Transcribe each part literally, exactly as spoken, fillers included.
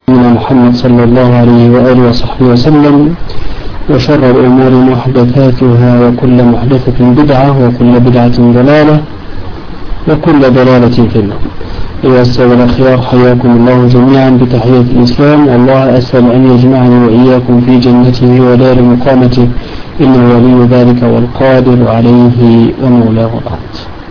محمد صلى الله عليه وآله وصحبه وسلم، وشر الأمور محدثاتها، وكل محدثة بدعة، وكل بدعة ضلالة، وكل ضلالة في النار. أيها السادة الأخيار، حياكم الله جميعا بتحية الإسلام، والله أسأل أن يجمعني وإياكم في جنته ودار مقامته، إنه ولي ذلك والقادر عليه ومولاه. بعد،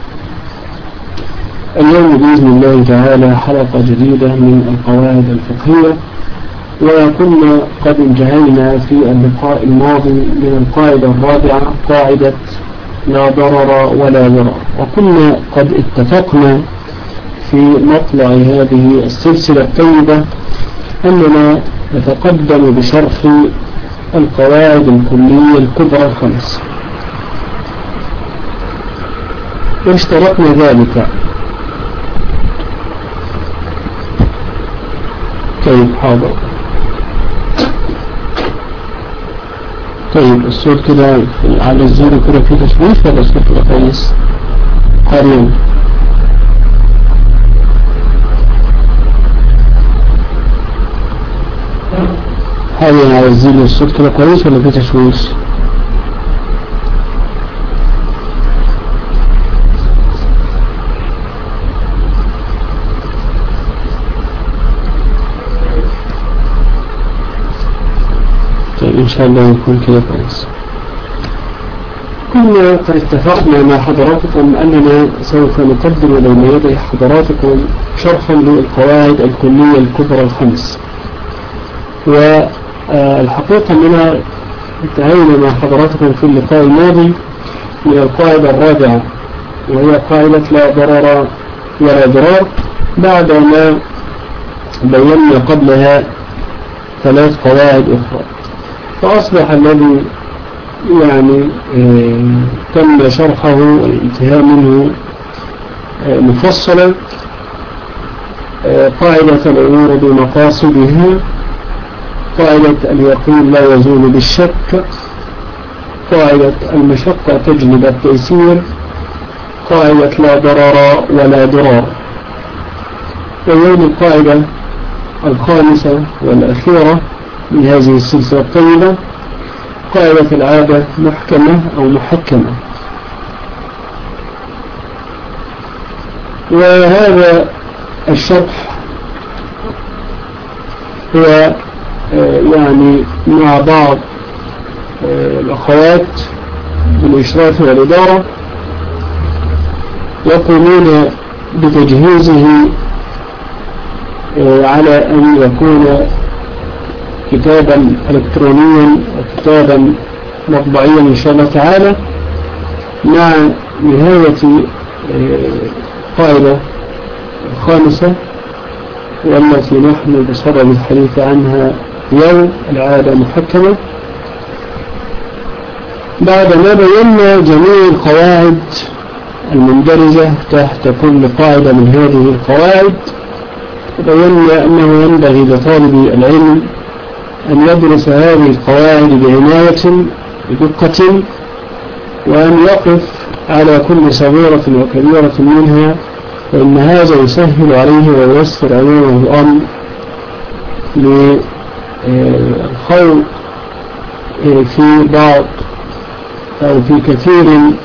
اليوم بإذن الله تعالى حلقة جديدة من القواعد الفقهية، وكنا قد انتهينا في اللقاء الماضي من القاعدة الرابعة، قاعدة لا ضرر ولا ضرار، وكنا قد اتفقنا في مطلع هذه السلسلة الطيبة أننا نتقدم بشرح القواعد الكلية الكبرى الخمس، واشترطنا ذلك. طيب حاضر. طيب الصوت كده على الزيرو كده فيه تشويش ولا الصوت كده كويس؟ قارين. حاليا على الزيرو الصوت كده كويس ولا فيه تشويش؟ إن شاء الله يكون كده كويس. كنا قد اتفقنا مع حضراتكم أننا سوف نقدم بين يدي حضراتكم شرحا للقواعد الكلية الكبرى الخمس، والحقيقة أننا انتهينا مع حضراتكم في اللقاء الماضي من القاعدة الرابعة، وهي قاعدة لا ضرر ولا ضرار، بعدما بينا قبلها ثلاث قواعد أخرى. فأصبح الذي يعني اه تم شرحه والانتهاء منه اه مفصلا اه قاعدة الأمور بمقاصدها، قاعدة اليقين لا يزول بالشك، قاعدة المشقة تجلب التيسير، قاعدة لا ضرر ولا ضرار. ويوم القاعدة الخامسة والأخيرة من هذه السلسلة الطيبة، قاعدة العادة محكمة أو محكمة. وهذا الشرح هو يعني مع بعض الأخوات بالإشراف والإدارة يقومون بتجهيزه على أن يكون كتابا إلكترونيا وكتابا مطبعيا إن شاء الله تعالى، مع نهاية قاعدة الخامسة والتي نحن بصدد الحديث عنها اليوم، العادة محكمة. بعد ما بينا جميع القواعد المندرجة تحت كل قاعدة من هذه القواعد، بينا أنه ينبغي لطالب العلم أن يدرس هذه القواعد بعناية بدقة، وأن يقف على كل صغيرة وكبيرة منها، وإن هذا يسهل عليه وييسر أمامه الأمر للخوض في بعض أو في كثير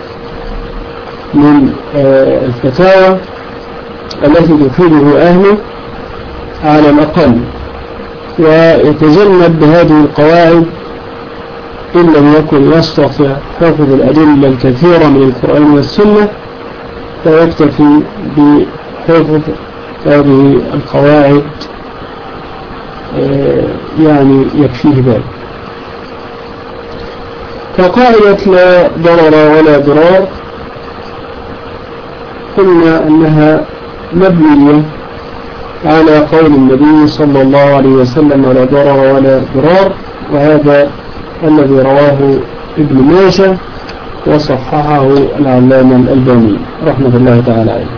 من الفتاوى التي تفيده أهله على الأقل، ويتجنب بهذه القواعد إن لم يكن يستطيع حفظ الأدلة الكثيرة من القرآن والسنة، فيكتفي بحفظ هذه القواعد يعني يكفيه ذلك. فقاعدة لا ضرر ولا ضرار قلنا أنها مبنية على قول النبي صلى الله عليه وسلم لا ضرر ولا ضرار، وهذا الذي رواه ابن ماجه وصححه العلامة الألباني رحمة الله تعالى عليه.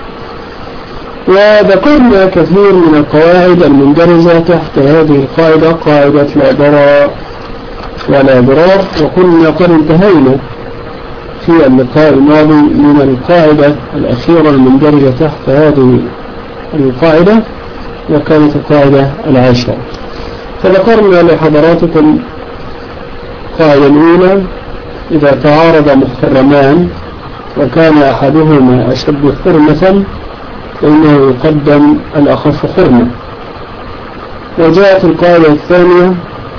وذكرنا كثير من القواعد المندرجة تحت هذه القاعدة، قاعدة لا ضرر ولا ضرار، وكنا قد انتهينا في اللقاء الماضي من القاعدة الأخيرة المندرجة تحت هذه القاعدة، وكانت القاعدة العاشرة. فذكرنا لحضراتكم القاعدة الأولى: إذا تعارض محرمان وكان أحدهما أشد حرمة فإنه يقدم الأخف حرمة. وجاءت القاعدة الثانية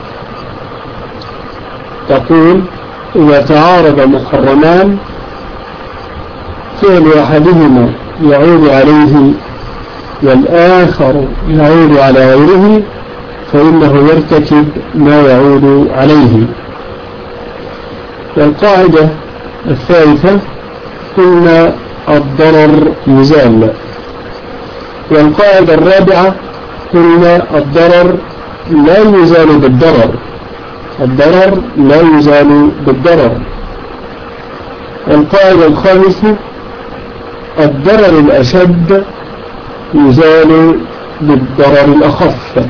تقول: إذا تعارض محرمان فعل أحدهما يعود عليه والآخر يعود على غيره فإنه يرتكب ما يعود عليه. والقاعدة الثالثة: إن الضرر يزال. والقاعدة الرابعة: إن الضرر لا يزال بالضرر، الضرر لا يزال بالضرر. والقاعدة الخامسة: الضرر الأشد يزال بالضرر الأخف،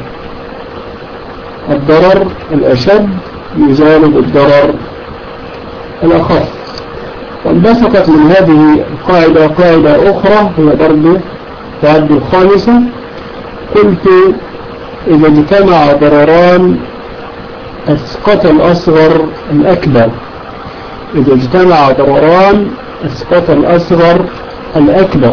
الضرر الأشد يزال بالضرر الأخف. وانبثقت من هذه القاعدة قاعدة أخرى هي برضو تعد الخامسة. قلت: إذا اجتمع ضرران أسقط الأصغر الأكبر، إذا اجتمع ضرران أسقط الأصغر الأكبر.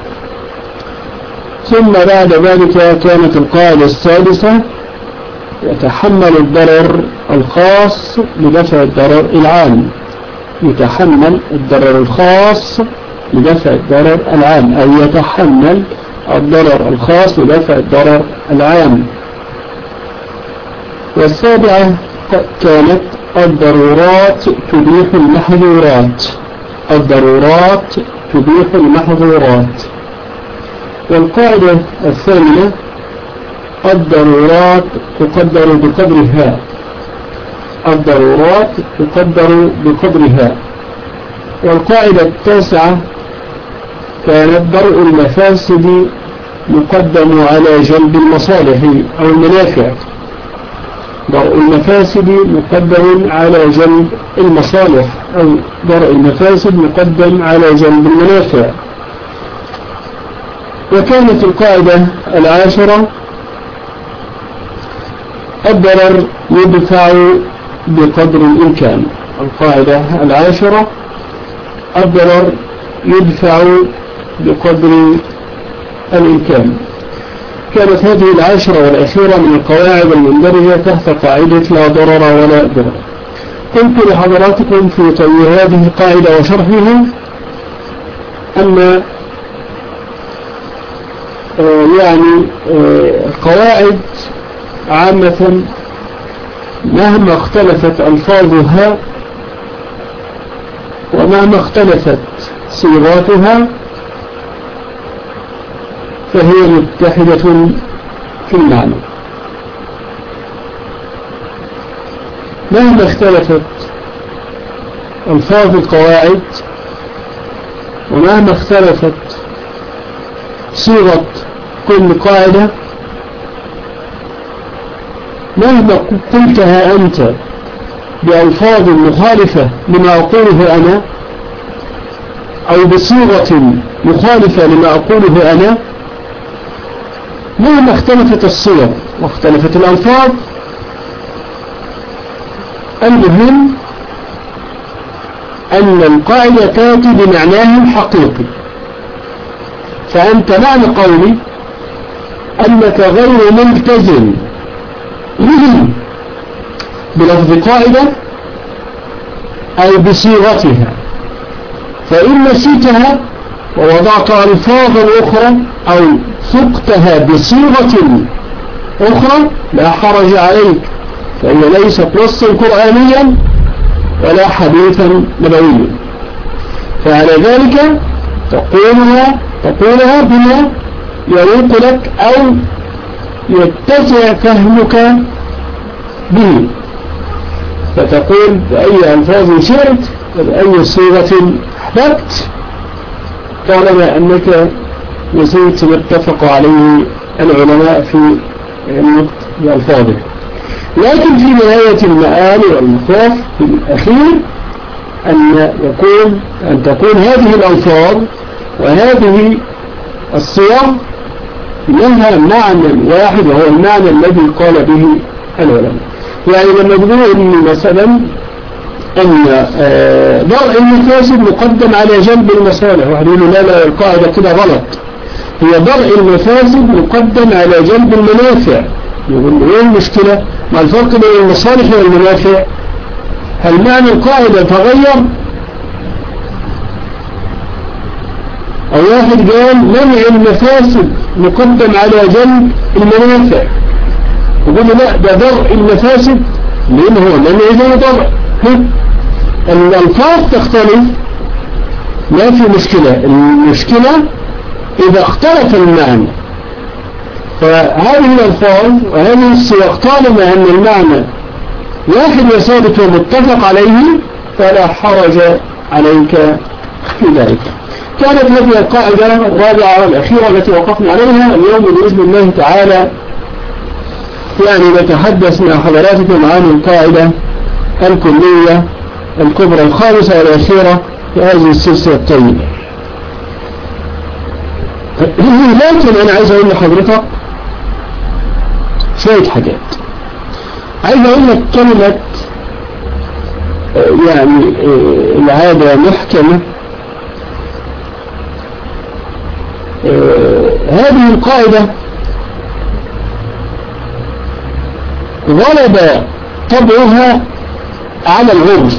ثم بعد ذلك كانت القاعدة السادسة: يتحمل الضرر الخاص لدفع الضرر العام، يتحمل الضرر الخاص لدفع الضرر العام، أو يتحمل الضرر الخاص لدفع الضرر العام. والسابعة كانت: الضرورات تبيح المحظورات، الضرورات تبيح المحظورات. والقاعدة الثامنة: الضرورات تقدر بقدرها، الضرورات تقدر بقدرها. والقاعدة التاسعة كانت: درء المفاسد مقدم على جلب المصالح أو المنافع، درء المفاسد مقدم على جلب المصالح أو درء المفاسد مقدم على جلب المنافع. وكانت القاعدة العاشرة: الضرر يدفع بقدر الإمكان، القاعدة العاشرة: الضرر يدفع بقدر الإمكان. كانت هذه العاشرة والأخيرة من القواعد المندرجة تحت قاعدة لا ضرر ولا ضرر. قلت لحضراتكم في طي هذه القاعدة وشرحها أن آه يعني آه القواعد عامة مهما اختلفت ألفاظها ومهما اختلفت صيغاتها فهي متحدة في المعنى. مهما اختلفت ألفاظ القواعد ومهما اختلفت صيغة كل قاعدة، مهما قلتها أنت بألفاظ مخالفة لما أقوله أنا أو بصيغة مخالفة لما أقوله أنا، مهما اختلفت الصيغ واختلفت الألفاظ، المهم أن القاعدة تأتي بمعناه الحقيقي. فأنت معنى قولي أنك غير ملتزم بلفظ قاعدة أو بصيغتها، فإن نسيتها ووضعت ألفاظا أخرى أو سقتها بصيغة أخرى لا حرج عليك، فهي ليست نصا قرآنيا ولا حديثا نبويا. فعلى ذلك تقولها تقولها بما يليق لك أو يتسع فهمك به، فتقول بأي ألفاظ شئت وبأي صيغة أحببت طالما أنك نسيت ما اتفق عليه العلماء في النطق بألفاظه. لكن في نهاية المآل والمطاف في الأخير أن يكون أن تكون هذه الألفاظ وهذه الصيغ لها معنى واحد وهو المعنى الذي قال به العلماء. يعني لما تقول مثلا أن درء المفاسد مقدم على جلب المصالح، واحد يقول لا لا القاعدة كده غلط، هي درء المفاسد مقدم على جلب المنافع. يقول له ايه المشكلة؟ ما الفرق بين المصالح والمنافع؟ هل معنى القاعدة تغير؟ أو واحد قال منع المفاسد مقدم على جلب المنافع، يقول له لا ده درء المفاسد لأنه هو منع زي درء. الألفاظ تختلف ما في مشكلة، المشكلة إذا اختلف المعنى. فهذه الألفاظ وهذه السياق طالما أن المعنى واحد وثابت ومتفق عليه فلا حرج عليك في ذلك. كانت هذه القاعدة الرابعة والأخيرة التي وقفنا عليها. اليوم بإذن الله تعالى يعني نتحدث مع حضراتكم عن القاعدة الكلية الكبرى الخامسة والأخيرة في هذه السلسلة الطيبة. لكن أنا عايز أقول لحضرتك شوية حاجات. عايز أقول لك كلمة يعني العادة محكمة. هذه القاعدة غلب طبعها على العرف.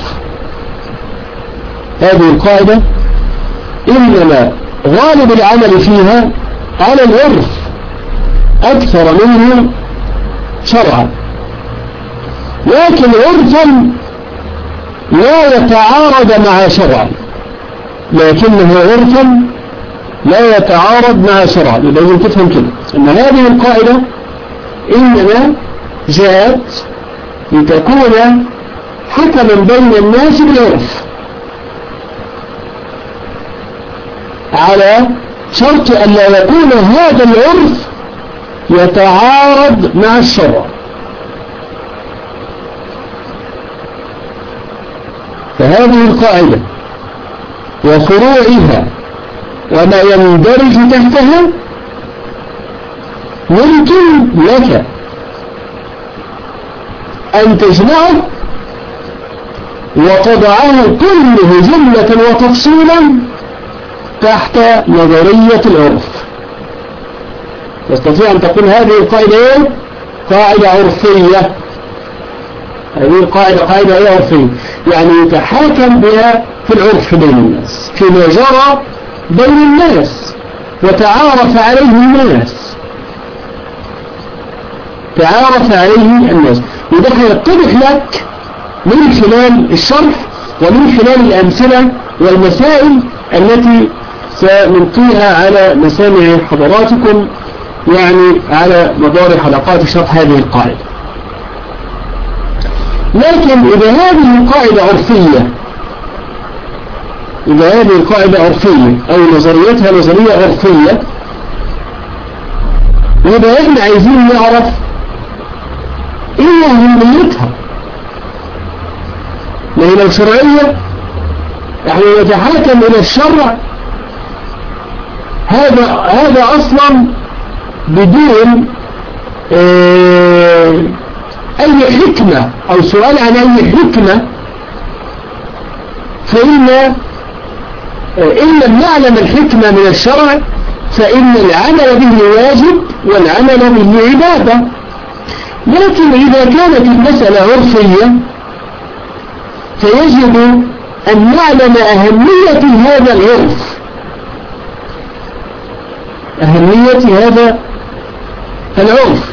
هذه القاعدة إنما غالب العمل فيها على العرف أكثر منه شرعا، لكن عرفا لا يتعارض مع شرعا، لكنه عرفا لا يتعارض مع شرعا. لازم تفهم كده أن هذه القاعدة إنما جاءت لتكون حكما بين الناس بالعرف على شرط أن لا يكون هذا العرف يتعارض مع الشرع. فهذه القاعدة وفروعها وما يندرج تحتها ممكن لك أن تجمعه وتضعه كله جملة وتفصيلا تحت نظرية العرف. تستطيع أن تقول هذه القاعدة ايه؟ قاعدة عرفية. هذه القاعدة قاعدة ايه؟ عرفية، يعني يتحاكم بها في العرف بين الناس، فيما جرى بين الناس وتعارف عليه الناس تعارف عليه الناس وده هيتضح لك من خلال الشرح ومن خلال الأمثلة والمسائل التي سنلقيها على مسامع حضراتكم يعني على مدار حلقات شرح هذه القاعدة. لكن إذا هذه القاعدة عرفية إذا هذه القاعدة عرفية أو نظريتها نظرية عرفية، يبقى إحنا عايزين نعرف إيه أهميتها. ما هي لو شرعية إحنا نتحاكم إلى الشرع، هذا هذا أصلا بدون اه أي حكمة أو سؤال عن أي حكمة، فإن إن لم نعلم الحكمة من الشرع فإن العمل به واجب والعمل به عبادة. لكن إذا كانت المسألة عرفية فيجب أن نعلم أهمية هذا العرف، أهمية هذا العرف.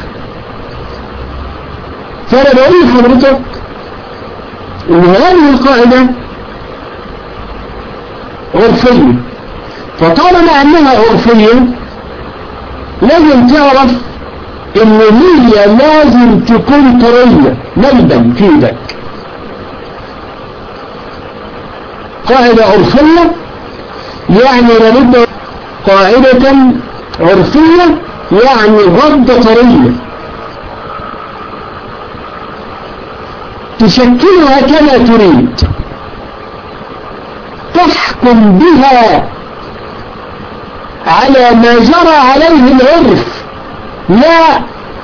فأنا بقول لحضرتك إن هذه القاعدة عرفية، فطالما أنها عرفية لازم تعرف إن هي لازم تكون طرية ملبن في ذلك. قاعدة عرفية يعني لابد قاعدة عرفية يعني غض طرية تشكلها كما تريد، تحكم بها على ما جرى عليه العرف لا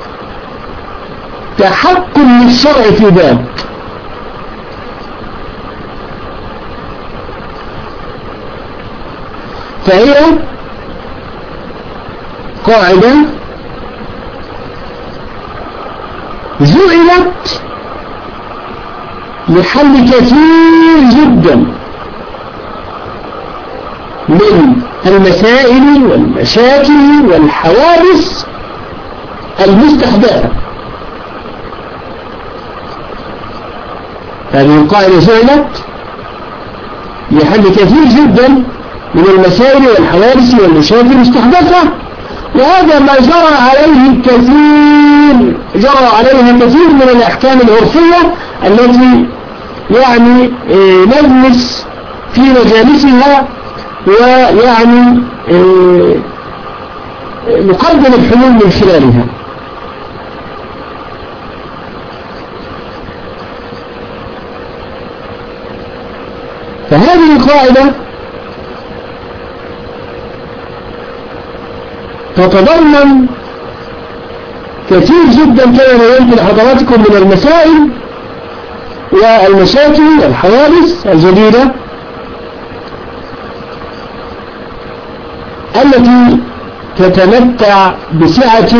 تحكم للشرع في ذلك. فهي قاعدة جعلت لحل كثير جدا من المسائل والمشاكل والحوادث المستحدثة. هذه القاعدة جعلت لحل كثير جدا من المسائل والحوادث والمشاكل المستحدثة، وهذا ما جرى عليه كثير جرى عليها كثير من الأحكام العرفية التي يعني نجلس في مجالسها ويعني نقدم الحلول من خلالها. فهذه القاعدة تتضمن كثير جدا كما بينت لحضراتكم من المسائل والمشاكل والحوادث الجديدة التي تتمتع بسعة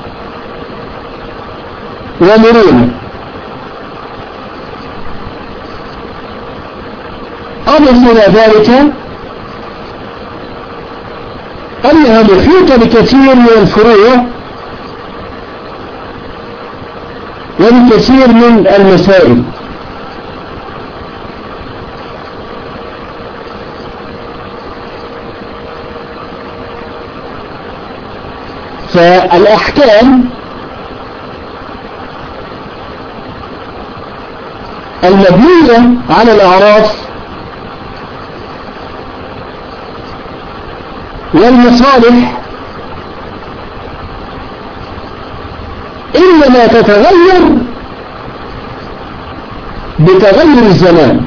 ومرونة. أضف إلى ذلك أنها محيطة بكثير من الفروع وبكثير من المسائل. فالأحكام المبنية على الأعراف والمصالح إنما تتغير بتغير الزمان.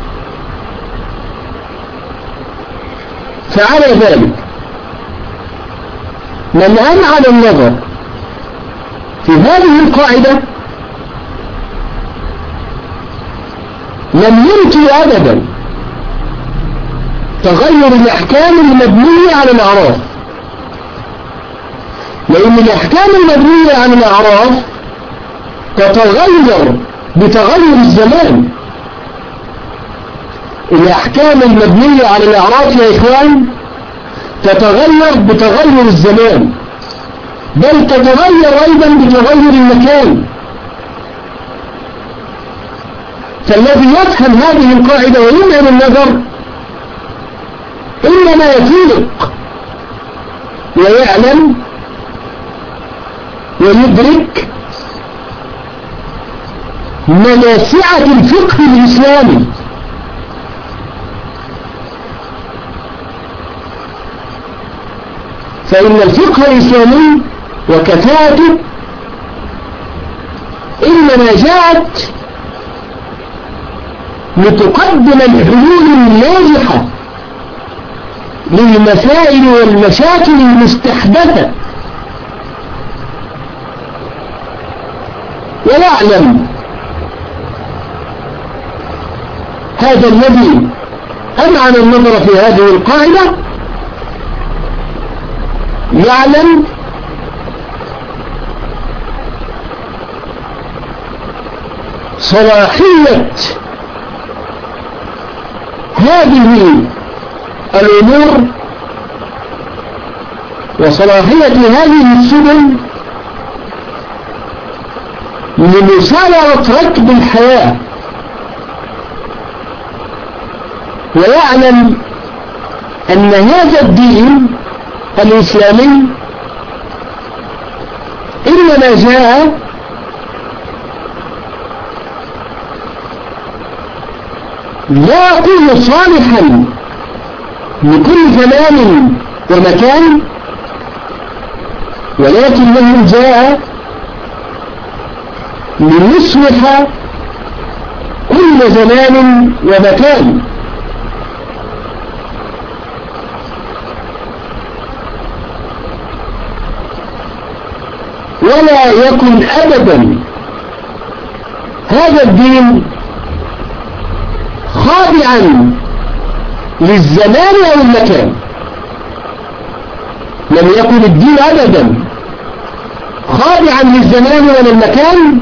فعلى ذلك من أمعن النظر في هذه القاعدة لم ينكر أبدا تغير الأحكام المبنية على الأعراف، لأن الأحكام المبنية على الأعراف تتغير بتغير الزمان. الأحكام المبنية على الأعراف يا إخوان تتغير بتغير الزمان، بل تتغير أيضا بتغير المكان. فالذي يفهم هذه القاعدة ويمعن النظر إنما يفيق ويعلم ويدرك مناسعة الفقه الإسلامي. فإن الفقه الإسلامي وكفاءته إنما جاءت لتقدم الحلول الناجحة للمسائل والمشاكل المستحدثة، ويعلم هذا الذي أمعن النظر في هذه القاعدة يعلم صلاحية هذه الأمور وصلاحية هذه السبل لمسايرة ركب الحياة، ويعلم أن هذا الدين الإسلامي إنما جاء لا يكون صالحا لكل زمان ومكان، ولكنه جاء ليصلح كل زمان ومكان. ولا يكن أبدا هذا الدين خاضعا للزمان أو المكان. لم يكن الدين أبدا خاضعا للزمان ولا المكان،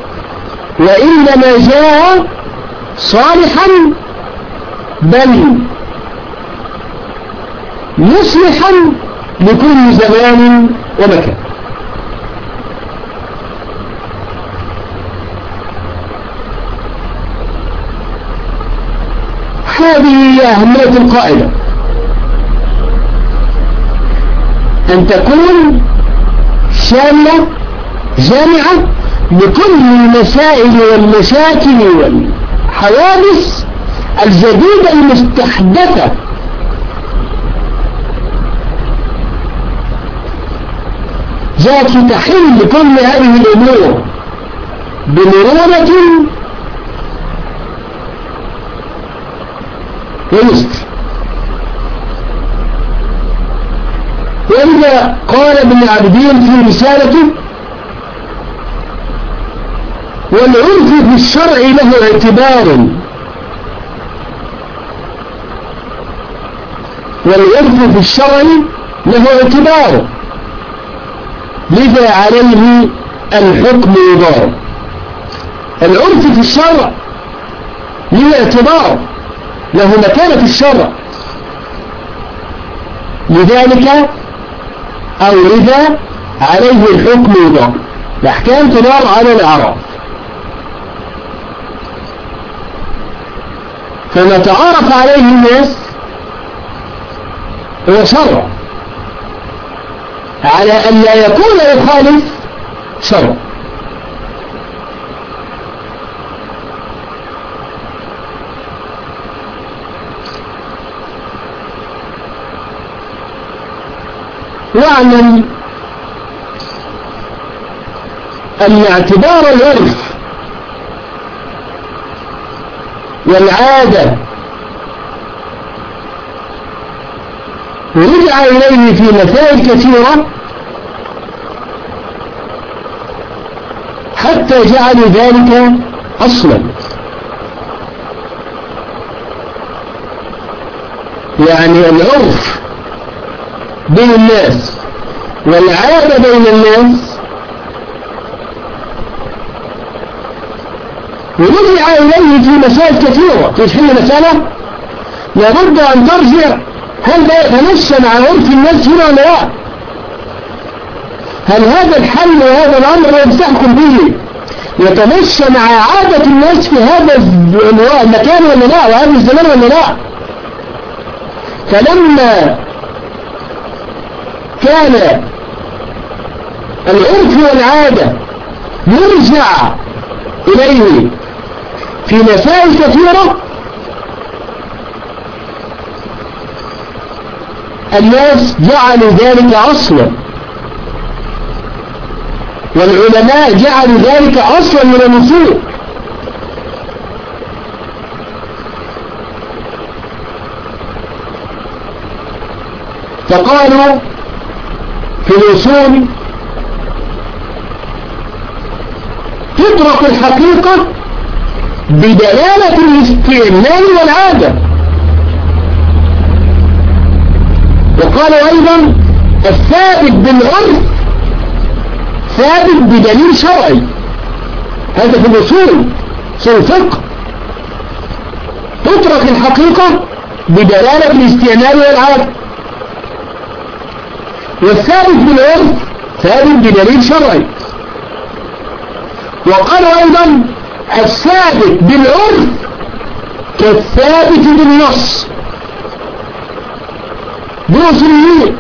وإنما جاء صالحا بل مصلحا لكل زمان ومكان. هذه هي أهمية القاعدة، أن تكون شاملة جامعة لكل المسائل والمشاكل والحوادث الجديدة المستحدثة جاءت تحل كل هذه الأمور بمرونة ويسر. وإذا قال ابن العابدين في رسالته: والعرف في الشرع له اعتبار، والعرف في الشرع له اعتبار لذا عليه الحكم يدار. العرف في الشرع له اعتبار، له مكانة الشرع، لذلك أو لذا عليه الحكم يدار. الأحكام تدار على الأعراف، فما تعارف عليه الناس هو شرع، على أن لا يكون يخالف شرع. واعلم أن اعتبار العرف والعادة ورجع إليه في مسائل كثيرة حتى جعلوا ذلك أصلا. يعني العرف بين الناس والعادة بين الناس ورجع إليه في مسائل كثيرة. تحل مسألة لابد أن ترجع، هل ده يتمشى مع عرف الناس هنا ولا لا؟ هل هذا الحل وهذا الأمر الذي تحكم به يتمشى مع عادة الناس في هذا المكان ولا لا، وهذا الزمان ولا لا؟ فلما كان العرف والعادة يرجع إليه في مسائل كثيرة، الناس جعلوا ذلك أصلا، والعلماء جعلوا ذلك أصلا من النصوص. فقالوا في الأصول: تترك الحقيقة بدلالة الاستعمال والعادة. وقالوا أيضا: الثابت بالعرف ثابت بدليل شرعي. هذا في الأصول، في الفقه. تترك الحقيقة بدلالة الاستعمال والعادة، والثابت بالعرف ثابت بدليل شرعي. وقالوا أيضا: الثابت بالعرف كالثابت بالنص. بأصوليين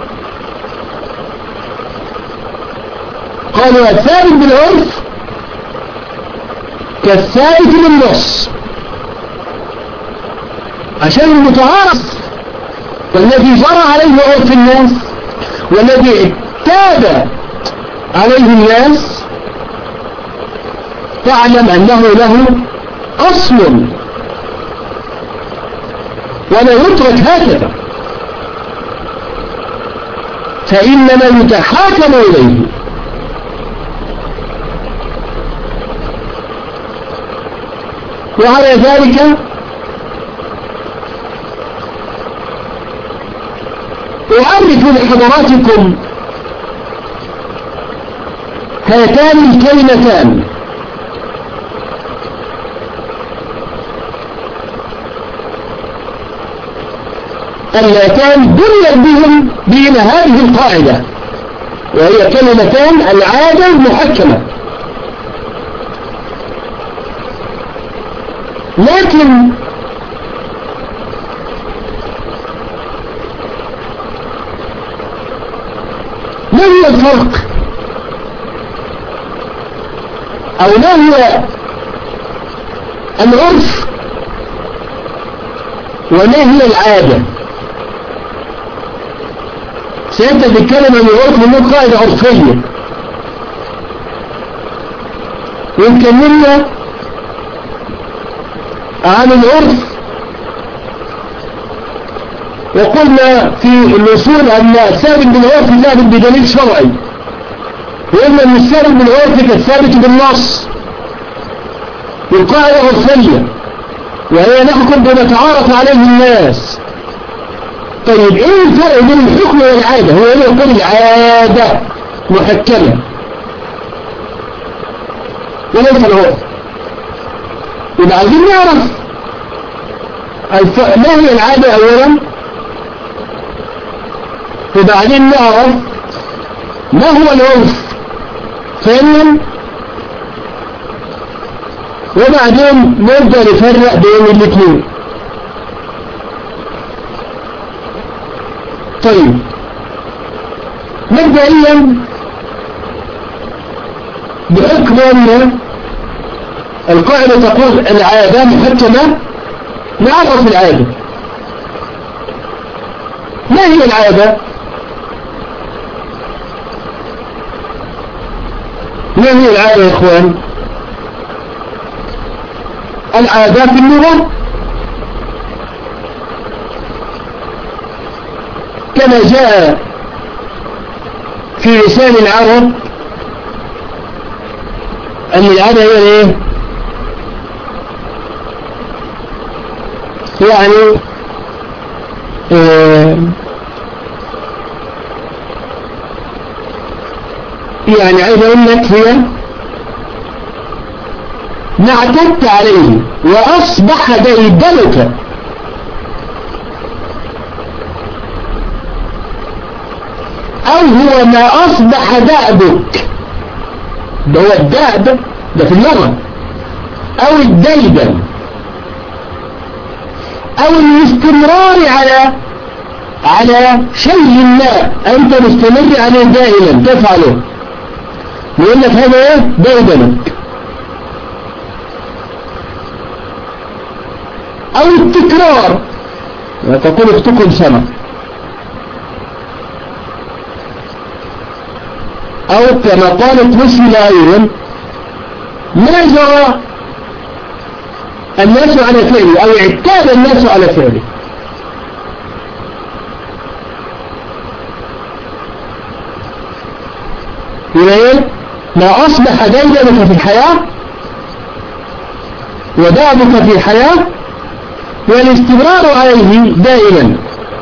قالوا: الثابت بالعرف كالثابت بالنص، عشان المتعارف والذي جرى عليه عرف الناس والذي اعتاد عليه الناس تعلم أنه له أصل ولا يترك هكذا، فإنما يتحاكم إليه وعلى ذلك أعرف لحضراتكم هاتان الكلمتان اللتان بنيت بهم بين هذه القاعدة، وهي كلمتان العادة المحكمة. لكن ما هو الفرق أو ما هو العرف وما هي العادة؟ سيتكلم عن العرف من قاعدة عرفية، ونكلمنا عن العرف وقلنا في الوصول أن الثابت بالعرف ثابت بدليل شرعي، وقلنا أن الثابت بالعرف كالثابت بالنص والقاعدة عرفية، وهي نحكم بما تعارف عليه الناس. طيب ايه الفرق بين الحكم والعادة؟ هو اللي يقول العادة محكمة وليس العرف. يبقى عايزين نعرف الف... ما هي العادة اولا، وبعدين نعرف ما هو العرف ثانيا، وبعدين نبدأ نفرق بين الاثنين. طيب مبدئيا بحكم أن القاعدة تقول العادة محكمة، نعرف العادة. ما هي العادة؟ ما هي العادة يا إخوان؟ العادة في اللغة كما جاء في لسان العرب أن العادة هي ايه؟ يعني آه يعني عايز اقول لك هي ما اعتدت عليه واصبح ديدنك، او هو ما اصبح دأبك. ده هو الدأب ده في اللغة، او الديدن، او الاستمرار على على شيء ما انت مستمر عليه دائما تفعله، يقول لك هذا ايه؟ ديدنك. او التكرار، وتقول اختكم سنة، او كما قالت مسلم ايضا ما جرى الناس على فعله او اعتاد الناس على فعله. إليه ما أصبح ديدنك في الحياة ودأبك في الحياة والاستمرار عليه دائما.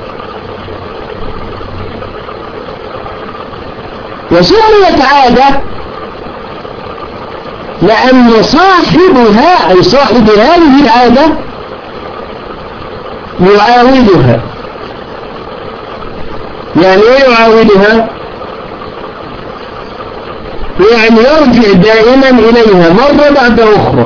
وسميت عادة لأن صاحبها أي صاحب هذه العادة يعاودها. يعني ايه يعاودها؟ يعني يرجع دائما إليها مرة بعد أخرى،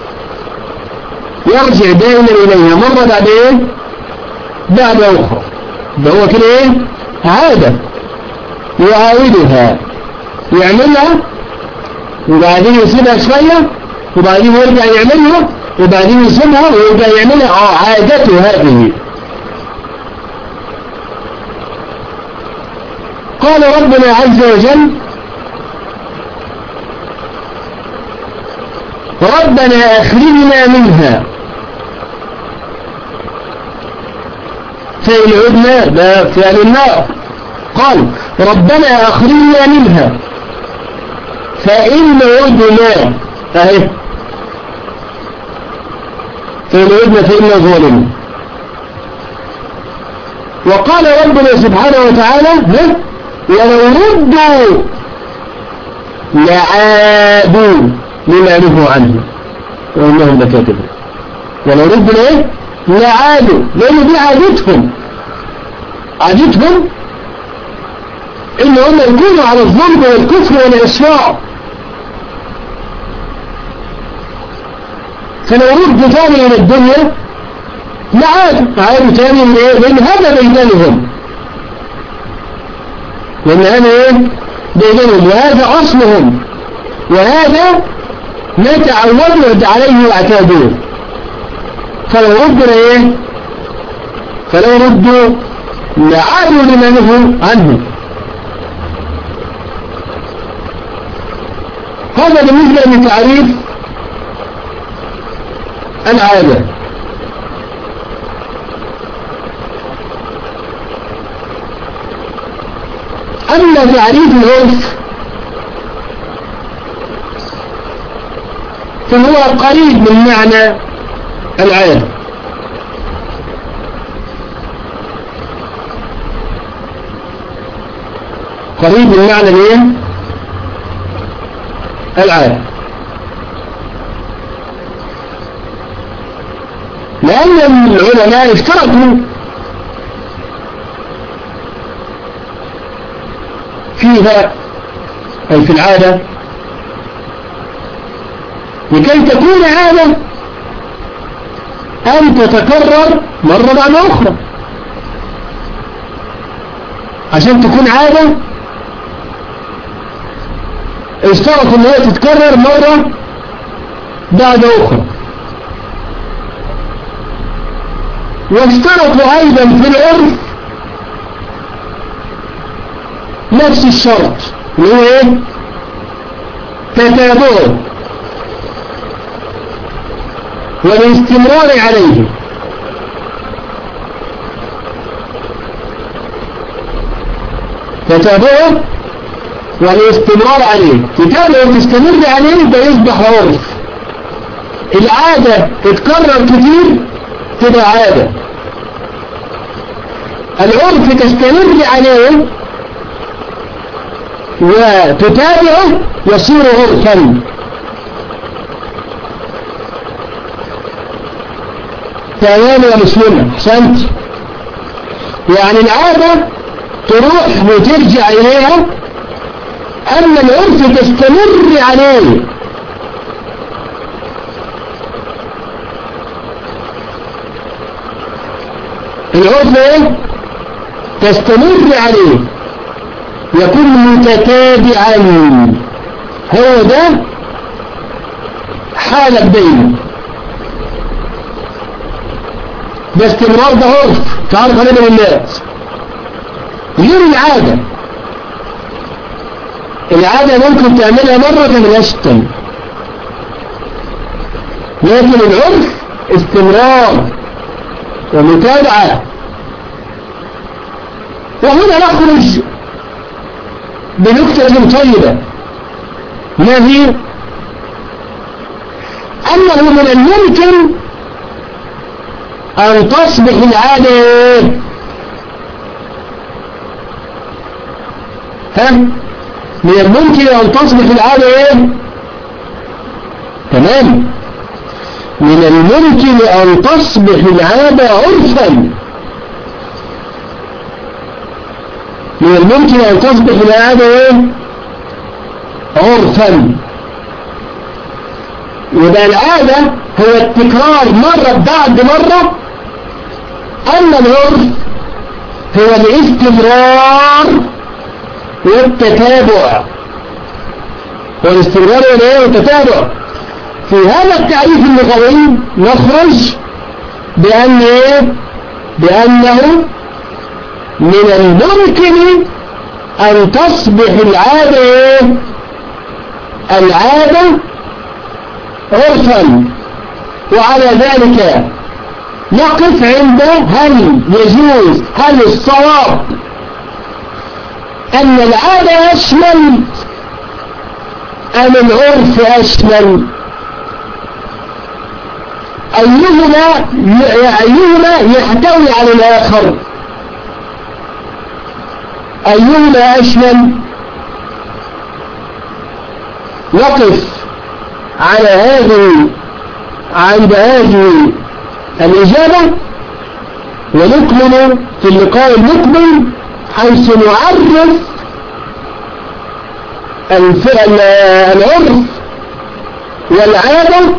يرجع دائما إليها مرة بعد إيه؟ بعد أخرى. ده هو كده إيه؟ عادة يعاودها، يعملها وبعدين يسيبها شوية وبعدين يرجع يعملها وبعدين يسيبها ويرجع يعملها. آه عادته هذه. قال ربنا عز وجل: ربنا أخرجنا منها. فإن عدنا ده فعل النار. قال ربنا أخرجنا منها فإن عدنا أهي فإن عدنا فإنا ظالمون. وقال ربنا سبحانه وتعالى ولو ردوا لعادوا لما نهوا عنه وإنهم لكاذبون. ولو ردوا ايه لعادوا، لأن دي عادتهم عادتهم إن هم يكونوا على الظلم والكفر والعصيان. فلو ردوا ثاني إلى الدنيا لعادوا عادوا ثاني من ايه، لأن هذا بيدانهم، لأن هذا ايه بيدانهم، وهذا أصلهم، وهذا ما تعودوا عليه واعتادوه. فلو ردوا ايه فلو ردوا لعادوا لما نهوا عنه. هذا بالنسبة لتعريف العادة. أما تعريف العرف فهو قريب من معنى العادة. قريب من معنى الايه العادة، لأن العلماء اشترطوا فيها أي في العادة لكي تكون عادة أن تتكرر مرة بعد أخرى. عشان تكون عادة اشترطوا أن هي تتكرر مرة بعد أخرى، واشترطوا أيضا في العرف نفس الشرط اللي هو ايه تتابعه والاستمرار عليه. تتابعه والاستمرار عليه، تتابعه وتستمر عليه ده يصبح عرف. العادة تتكرر كتير تبقى عادة، العرف تستمر عليه وتتابعه يصير عرفا. تمام يا مسلمة، احسنت. يعني العادة تروح وترجع إليها، أما العرف تستمر عليه. العرف ايه تستمر عليه، يكون متتابعا، هو ده حالك بينه. ده استمرار، ده عرف تعرف عليه من الناس، غير العادة. العادة ممكن تعملها مرة تعملهاش التانية، لكن العرف استمرار ومتابعة. وهنا نخرج بنكتة طيبة، ما هي أنه من الممكن أن تصبح العادة ها من الممكن أن تصبح العادة ايه تمام من الممكن أن تصبح العادة عرفا، من الممكن أن تصبح العادة ايه عرفا. وده العادة هو التكرار مرة بعد مرة، أما العرف هو الاستمرار والتتابع. والاستمرار والتتابع في هذا التعريف اللغوي نخرج بأن إيه؟ بأنه من الممكن أن تصبح العادة إيه؟ العادة عرفا. وعلى ذلك نقف عند هل يجوز، هل الصواب أن العادة أشمل أم العرف أشمل؟ أيهما أيهما يحتوي على الآخر، أيهما أشمل. نقف على هذه عند هذه الإجابة ونكمل في اللقاء المقبل حيث نعرف العرف والعادة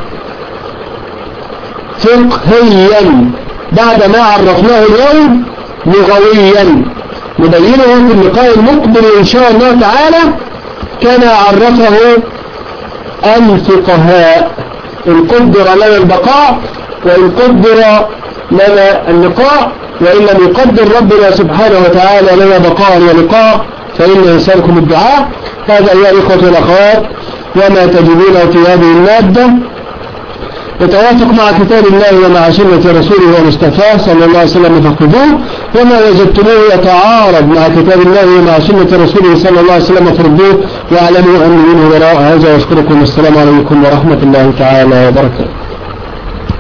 فقهيا بعد ما عرفناه اليوم لغويا، نبينه في اللقاء المقبل إن شاء الله تعالى كما عرفه الفقهاء، إن قدر لنا البقاء وإن قدر لنا اللقاء، وإن لم يقدر ربنا سبحانه وتعالى لنا بقاء ولقاء فإن يسألكم الدعاء. هذا أيها الإخوة والأخوات وما تجدونه في هذه المادة يتوافق مع كتاب الله ومع سنة رسوله ومصطفاه صلى الله عليه وسلم فخذوه، وما وجدتموه يتعارض مع كتاب الله ومع سنة رسوله صلى الله عليه وسلم فردوه، واعلموا أن منه وراء هذا. واشكركم، السلام عليكم ورحمة الله تعالى وبركاته.